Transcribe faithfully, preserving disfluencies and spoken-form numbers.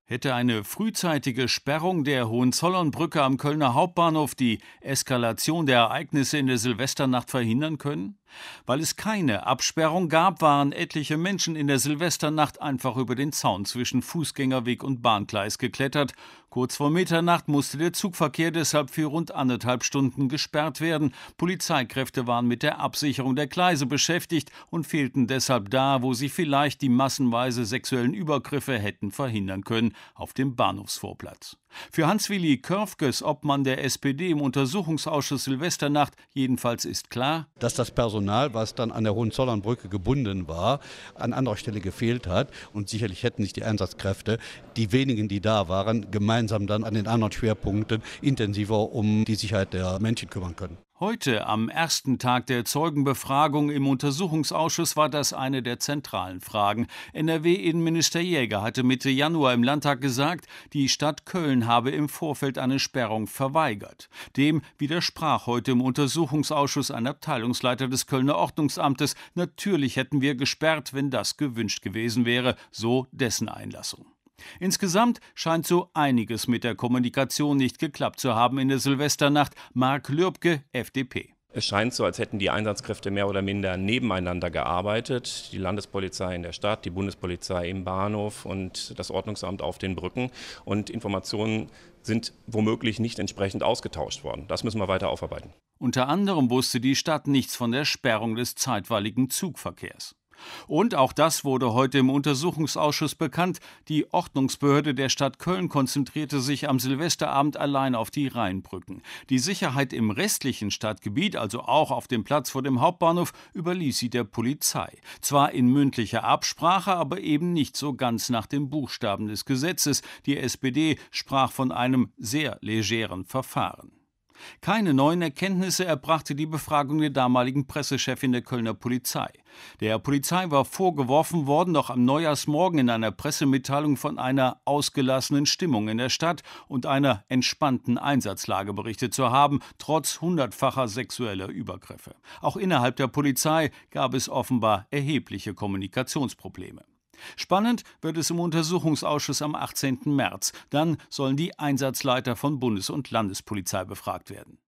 Hätte eine frühzeitige Sperrung der Hohenzollernbrücke am Kölner Hauptbahnhof die Eskalation der Ereignisse in der Silvesternacht verhindern können? Weil es keine Absperrung gab, waren etliche Menschen in der Silvesternacht einfach über den Zaun zwischen Fußgängerweg und Bahngleis geklettert. Kurz vor Mitternacht musste der Zugverkehr deshalb für rund anderthalb Stunden gesperrt werden. Polizeikräfte waren mit der Absicherung der Gleise beschäftigt und fehlten deshalb da, wo sie vielleicht die massenweise sexuellen Übergriffe hätten verhindern können, auf dem Bahnhofsvorplatz. Für Hans-Willi Körfges, Obmann der S P D im Untersuchungsausschuss Silvesternacht, jedenfalls ist klar, dass das Personal, was dann an der Hohenzollernbrücke gebunden war, an anderer Stelle gefehlt hat. Und sicherlich hätten sich die Einsatzkräfte, die wenigen, die da waren, gemeinsam dann an den anderen Schwerpunkten intensiver um die Sicherheit der Menschen kümmern können. Heute, am ersten Tag der Zeugenbefragung im Untersuchungsausschuss, war das eine der zentralen Fragen. N R W-Innenminister Jäger hatte Mitte Januar im Landtag gesagt, die Stadt Köln habe im Vorfeld eine Sperrung verweigert. Dem widersprach heute im Untersuchungsausschuss ein Abteilungsleiter des Kölner Ordnungsamtes. Natürlich hätten wir gesperrt, wenn das gewünscht gewesen wäre, so dessen Einlassung. Insgesamt scheint so einiges mit der Kommunikation nicht geklappt zu haben in der Silvesternacht. Mark Lürbke, F D P. Es scheint so, als hätten die Einsatzkräfte mehr oder minder nebeneinander gearbeitet. Die Landespolizei in der Stadt, die Bundespolizei im Bahnhof und das Ordnungsamt auf den Brücken. Und Informationen sind womöglich nicht entsprechend ausgetauscht worden. Das müssen wir weiter aufarbeiten. Unter anderem wusste die Stadt nichts von der Sperrung des zeitweiligen Zugverkehrs. Und auch das wurde heute im Untersuchungsausschuss bekannt. Die Ordnungsbehörde der Stadt Köln konzentrierte sich am Silvesterabend allein auf die Rheinbrücken. Die Sicherheit im restlichen Stadtgebiet, also auch auf dem Platz vor dem Hauptbahnhof, überließ sie der Polizei. Zwar in mündlicher Absprache, aber eben nicht so ganz nach dem Buchstaben des Gesetzes. Die S P D sprach von einem sehr legeren Verfahren. Keine neuen Erkenntnisse erbrachte die Befragung der damaligen Pressechefin der Kölner Polizei. Der Polizei war vorgeworfen worden, noch am Neujahrsmorgen in einer Pressemitteilung von einer ausgelassenen Stimmung in der Stadt und einer entspannten Einsatzlage berichtet zu haben, trotz hundertfacher sexueller Übergriffe. Auch innerhalb der Polizei gab es offenbar erhebliche Kommunikationsprobleme. Spannend wird es im Untersuchungsausschuss am achtzehnten März. Dann sollen die Einsatzleiter von Bundes- und Landespolizei befragt werden.